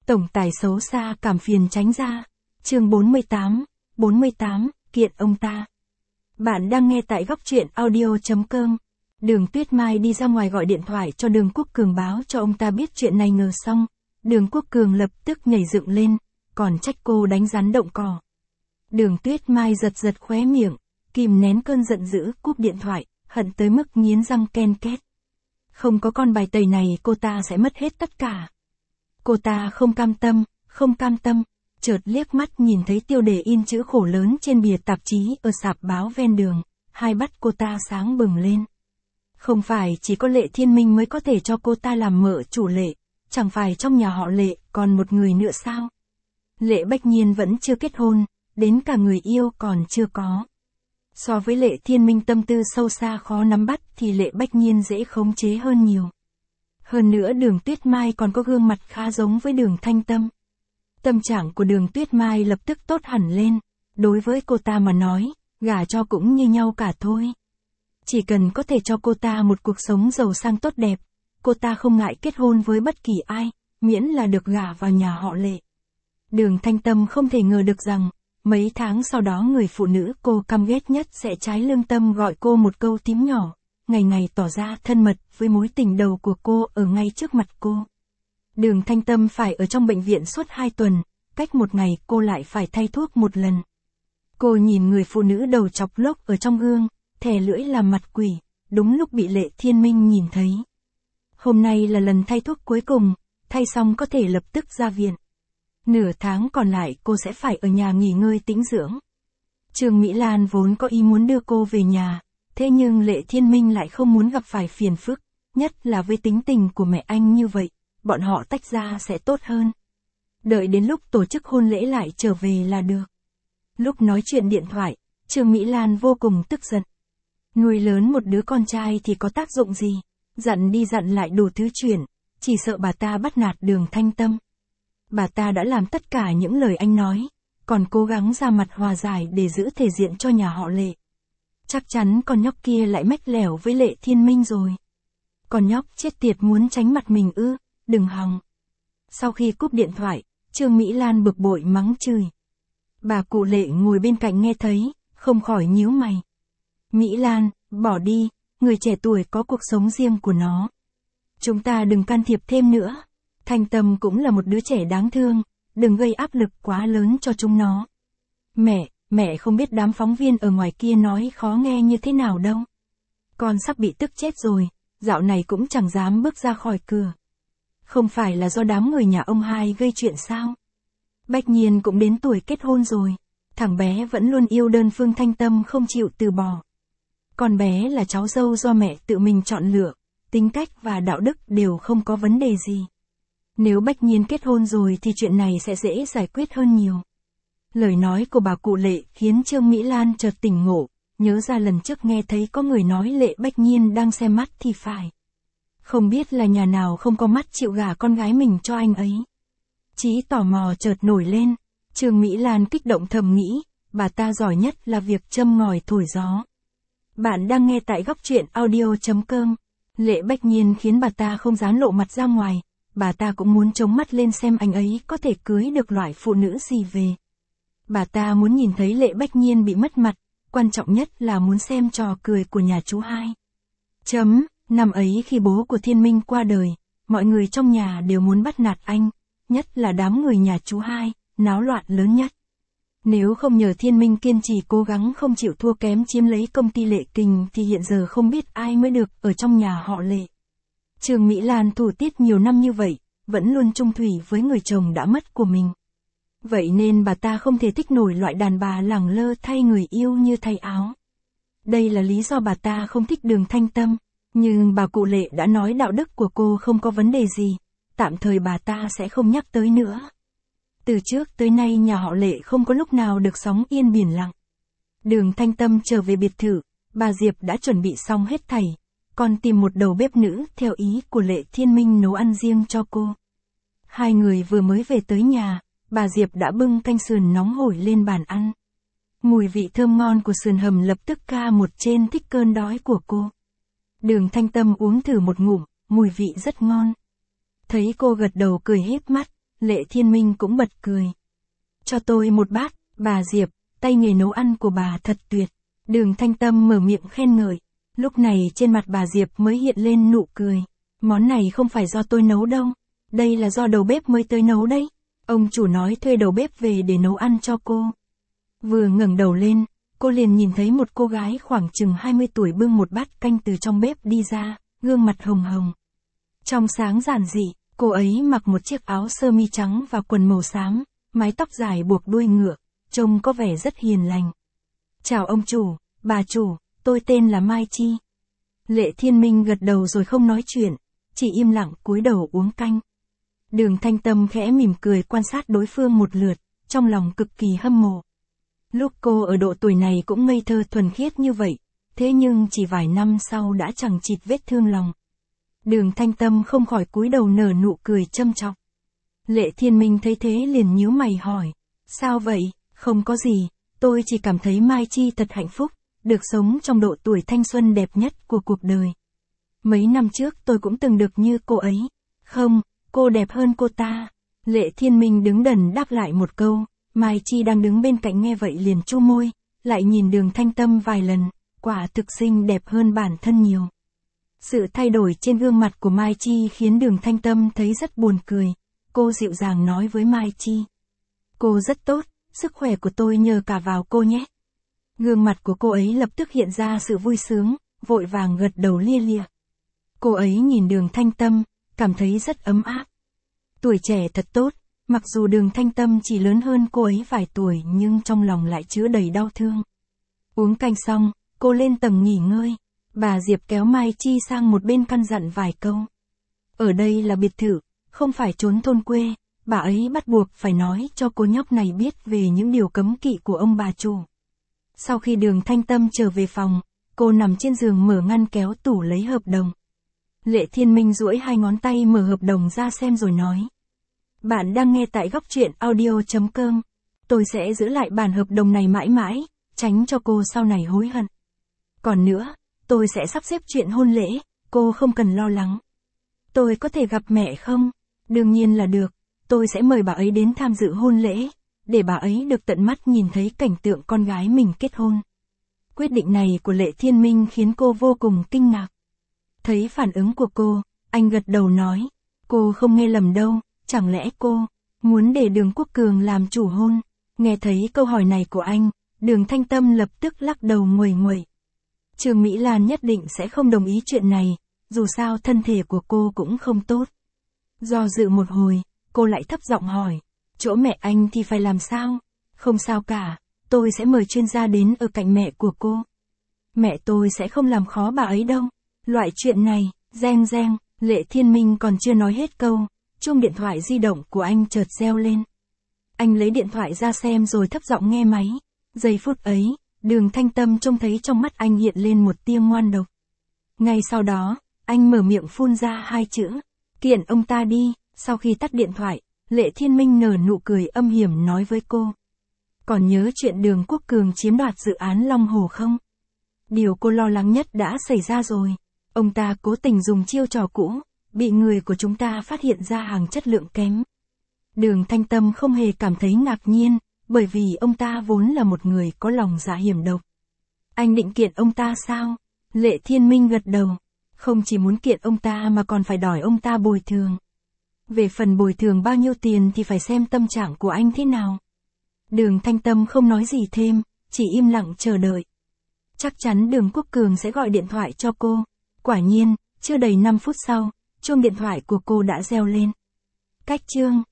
Tổng tài xấu xa cảm phiền tránh ra. Chương 48, kiện ông ta. Bạn đang nghe tại góc truyện audio.com. Đường Tuyết Mai đi ra ngoài gọi điện thoại cho Đường Quốc Cường báo cho ông ta biết chuyện này ngờ xong. Đường Quốc Cường lập tức nhảy dựng lên, còn trách cô đánh rắn động cỏ. Đường Tuyết Mai giật khóe miệng, kìm nén cơn giận dữ cúp điện thoại, hận tới mức nghiến răng ken két. Không có con bài tẩy này cô ta sẽ mất hết tất cả. Cô ta không cam tâm, chợt liếc mắt nhìn thấy tiêu đề in chữ khổ lớn trên bìa tạp chí ở sạp báo ven đường, hai mắt cô ta sáng bừng lên. Không phải chỉ có Lệ Thiên Minh mới có thể cho cô ta làm mợ chủ Lệ, chẳng phải trong nhà họ Lệ còn một người nữa sao? Lệ Bách Nhiên vẫn chưa kết hôn, đến cả người yêu còn chưa có. So với Lệ Thiên Minh tâm tư sâu xa khó nắm bắt thì Lệ Bách Nhiên dễ khống chế hơn nhiều. Hơn nữa Đường Tuyết Mai còn có gương mặt khá giống với Đường Thanh Tâm. Tâm trạng của Đường Tuyết Mai lập tức tốt hẳn lên, đối với cô ta mà nói, gả cho cũng như nhau cả thôi. Chỉ cần có thể cho cô ta một cuộc sống giàu sang tốt đẹp, cô ta không ngại kết hôn với bất kỳ ai, miễn là được gả vào nhà họ Lệ. Đường Thanh Tâm không thể ngờ được rằng, mấy tháng sau đó người phụ nữ cô căm ghét nhất sẽ trái lương tâm gọi cô một câu tím nhỏ, ngày ngày tỏ ra thân mật với mối tình đầu của cô ở ngay trước mặt cô. Đường Thanh Tâm phải ở trong bệnh viện suốt 2 tuần, cách một ngày cô lại phải thay thuốc một lần. Cô nhìn người phụ nữ đầu chọc lốc ở trong gương, thè lưỡi làm mặt quỷ, đúng lúc bị Lệ Thiên Minh nhìn thấy. Hôm nay là lần thay thuốc cuối cùng, thay xong có thể lập tức ra viện. Nửa tháng còn lại cô sẽ phải ở nhà nghỉ ngơi tĩnh dưỡng. Trương Mỹ Lan vốn có ý muốn đưa cô về nhà, thế nhưng Lệ Thiên Minh lại không muốn gặp phải phiền phức, nhất là với tính tình của mẹ anh như vậy, bọn họ tách ra sẽ tốt hơn. Đợi đến lúc tổ chức hôn lễ lại trở về là được. Lúc nói chuyện điện thoại, Trương Mỹ Lan vô cùng tức giận. Nuôi lớn một đứa con trai thì có tác dụng gì, dặn đi dặn lại đủ thứ chuyện, chỉ sợ bà ta bắt nạt Đường Thanh Tâm. Bà ta đã làm tất cả những lời anh nói, còn cố gắng ra mặt hòa giải để giữ thể diện cho nhà họ Lệ. Chắc chắn con nhóc kia lại mách lẻo với Lệ Thiên Minh rồi. Con nhóc chết tiệt muốn tránh mặt mình ư, đừng hòng. Sau khi cúp điện thoại, Trương Mỹ Lan bực bội mắng chửi. Bà cụ Lệ ngồi bên cạnh nghe thấy, không khỏi nhíu mày. Mỹ Lan, bỏ đi, người trẻ tuổi có cuộc sống riêng của nó. Chúng ta đừng can thiệp thêm nữa. Thanh Tâm cũng là một đứa trẻ đáng thương, đừng gây áp lực quá lớn cho chúng nó. Mẹ không biết đám phóng viên ở ngoài kia nói khó nghe như thế nào đâu. Con sắp bị tức chết rồi, dạo này cũng chẳng dám bước ra khỏi cửa. Không phải là do đám người nhà ông hai gây chuyện sao? Bách Nhiên cũng đến tuổi kết hôn rồi, thằng bé vẫn luôn yêu đơn phương Thanh Tâm không chịu từ bỏ. Con bé là cháu dâu do mẹ tự mình chọn lựa, tính cách và đạo đức đều không có vấn đề gì. Nếu Bách Nhiên kết hôn rồi thì chuyện này sẽ dễ giải quyết hơn nhiều. Lời nói của bà cụ Lệ khiến Trương Mỹ Lan chợt tỉnh ngộ, nhớ ra lần trước nghe thấy có người nói Lệ Bách Nhiên đang xem mắt thì phải. Không biết là nhà nào không có mắt chịu gả con gái mình cho anh ấy. Trí tò mò chợt nổi lên, Trương Mỹ Lan kích động thầm nghĩ, bà ta giỏi nhất là việc châm ngòi thổi gió. Bạn đang nghe tại góc truyện audio.com. Lệ Bách Nhiên khiến bà ta không dám lộ mặt ra ngoài, bà ta cũng muốn chống mắt lên xem anh ấy có thể cưới được loại phụ nữ gì về. Bà ta muốn nhìn thấy Lệ Bách Nhiên bị mất mặt, quan trọng nhất là muốn xem trò cười của nhà chú hai. Năm ấy khi bố của Thiên Minh qua đời, mọi người trong nhà đều muốn bắt nạt anh, nhất là đám người nhà chú hai, náo loạn lớn nhất. Nếu không nhờ Thiên Minh kiên trì cố gắng không chịu thua kém chiếm lấy công ty Lệ Kình thì hiện giờ không biết ai mới được ở trong nhà họ Lệ. Trương Mỹ Lan thủ tiết nhiều năm như vậy, vẫn luôn chung thủy với người chồng đã mất của mình. Vậy nên bà ta không thể thích nổi loại đàn bà lẳng lơ thay người yêu như thay áo. Đây là lý do bà ta không thích Đường Thanh Tâm, nhưng bà cụ Lệ đã nói đạo đức của cô không có vấn đề gì, tạm thời bà ta sẽ không nhắc tới nữa. Từ trước tới nay nhà họ Lệ không có lúc nào được sóng yên biển lặng. Đường Thanh Tâm trở về biệt thự, bà Diệp đã chuẩn bị xong hết thảy, còn tìm một đầu bếp nữ theo ý của Lệ Thiên Minh nấu ăn riêng cho cô. Hai người vừa mới về tới nhà, bà Diệp đã bưng canh sườn nóng hổi lên bàn ăn. Mùi vị thơm ngon của sườn hầm lập tức ca một trên thích cơn đói của cô. Đường Thanh Tâm uống thử một ngụm, mùi vị rất ngon. Thấy cô gật đầu cười híp mắt, Lệ Thiên Minh cũng bật cười. Cho tôi một bát, bà Diệp, tay nghề nấu ăn của bà thật tuyệt. Đường Thanh Tâm mở miệng khen ngợi. Lúc này trên mặt bà Diệp mới hiện lên nụ cười. Món này không phải do tôi nấu đâu. Đây là do đầu bếp mới tới nấu đấy. Ông chủ nói thuê đầu bếp về để nấu ăn cho cô. Vừa ngẩng đầu lên, cô liền nhìn thấy một cô gái khoảng chừng 20 tuổi bưng một bát canh từ trong bếp đi ra, gương mặt hồng hồng. Trong sáng giản dị, cô ấy mặc một chiếc áo sơ mi trắng và quần màu xám, mái tóc dài buộc đuôi ngựa, trông có vẻ rất hiền lành. Chào ông chủ, bà chủ, tôi tên là Mai Chi. Lệ Thiên Minh gật đầu rồi không nói chuyện, chỉ im lặng cúi đầu uống canh. Đường Thanh Tâm khẽ mỉm cười quan sát đối phương một lượt, trong lòng cực kỳ hâm mộ. Lúc cô ở độ tuổi này cũng ngây thơ thuần khiết như vậy, thế nhưng chỉ vài năm sau đã chẳng chịt vết thương lòng. Đường Thanh Tâm không khỏi cúi đầu nở nụ cười châm chọc. Lệ Thiên Minh thấy thế liền nhíu mày hỏi, sao vậy? Không có gì, tôi chỉ cảm thấy Mai Chi thật hạnh phúc, được sống trong độ tuổi thanh xuân đẹp nhất của cuộc đời. Mấy năm trước tôi cũng từng được như cô ấy. Không, cô đẹp hơn cô ta. Lệ Thiên Minh đứng đần đáp lại một câu. Mai Chi đang đứng bên cạnh nghe vậy liền chu môi, lại nhìn Đường Thanh Tâm vài lần, quả thực xinh đẹp hơn bản thân nhiều. Sự thay đổi trên gương mặt của Mai Chi khiến Đường Thanh Tâm thấy rất buồn cười. Cô dịu dàng nói với Mai Chi. Cô rất tốt, sức khỏe của tôi nhờ cả vào cô nhé. Gương mặt của cô ấy lập tức hiện ra sự vui sướng, vội vàng gật đầu lia lịa. Cô ấy nhìn Đường Thanh Tâm, cảm thấy rất ấm áp. Tuổi trẻ thật tốt, mặc dù Đường Thanh Tâm chỉ lớn hơn cô ấy vài tuổi nhưng trong lòng lại chứa đầy đau thương. Uống canh xong, cô lên tầng nghỉ ngơi. Bà Diệp kéo Mai Chi sang một bên căn dặn vài câu. Ở đây là biệt thự, không phải trốn thôn quê, bà ấy bắt buộc phải nói cho cô nhóc này biết về những điều cấm kỵ của ông bà chủ. Sau khi Đường Thanh Tâm trở về phòng, cô nằm trên giường mở ngăn kéo tủ lấy hợp đồng. Lệ Thiên Minh duỗi hai ngón tay mở hợp đồng ra xem rồi nói. Bạn đang nghe tại góc truyện audio.com. Tôi sẽ giữ lại bản hợp đồng này mãi mãi, tránh cho cô sau này hối hận. Còn nữa, tôi sẽ sắp xếp chuyện hôn lễ, cô không cần lo lắng. Tôi có thể gặp mẹ không? Đương nhiên là được, tôi sẽ mời bà ấy đến tham dự hôn lễ, để bà ấy được tận mắt nhìn thấy cảnh tượng con gái mình kết hôn. Quyết định này của Lệ Thiên Minh khiến cô vô cùng kinh ngạc. Thấy phản ứng của cô, anh gật đầu nói, cô không nghe lầm đâu, chẳng lẽ cô muốn để Đường Quốc Cường làm chủ hôn? Nghe thấy câu hỏi này của anh, Đường Thanh Tâm lập tức lắc đầu nguầy nguậy. Trương Mỹ Lan nhất định sẽ không đồng ý chuyện này, dù sao thân thể của cô cũng không tốt. Do dự một hồi, cô lại thấp giọng hỏi, chỗ mẹ anh thì phải làm sao? Không sao cả, tôi sẽ mời chuyên gia đến ở cạnh mẹ của cô. Mẹ tôi sẽ không làm khó bà ấy đâu. Loại chuyện này, reng reng, Lệ Thiên Minh còn chưa nói hết câu, chuông điện thoại di động của anh chợt reo lên. Anh lấy điện thoại ra xem rồi thấp giọng nghe máy. Giây phút ấy, Đường Thanh Tâm trông thấy trong mắt anh hiện lên một tia ngoan độc. Ngay sau đó, anh mở miệng phun ra hai chữ, kiện ông ta đi. Sau khi tắt điện thoại, Lệ Thiên Minh nở nụ cười âm hiểm nói với cô. Còn nhớ chuyện Đường Quốc Cường chiếm đoạt dự án Long Hồ không? Điều cô lo lắng nhất đã xảy ra rồi. Ông ta cố tình dùng chiêu trò cũ, bị người của chúng ta phát hiện ra hàng chất lượng kém. Đường Thanh Tâm không hề cảm thấy ngạc nhiên, bởi vì ông ta vốn là một người có lòng dạ hiểm độc. Anh định kiện ông ta sao? Lệ Thiên Minh gật đầu. Không chỉ muốn kiện ông ta mà còn phải đòi ông ta bồi thường. Về phần bồi thường bao nhiêu tiền thì phải xem tâm trạng của anh thế nào. Đường Thanh Tâm không nói gì thêm, chỉ im lặng chờ đợi. Chắc chắn Đường Quốc Cường sẽ gọi điện thoại cho cô. Quả nhiên, chưa đầy 5 phút sau, chuông điện thoại của cô đã reo lên. Cách chương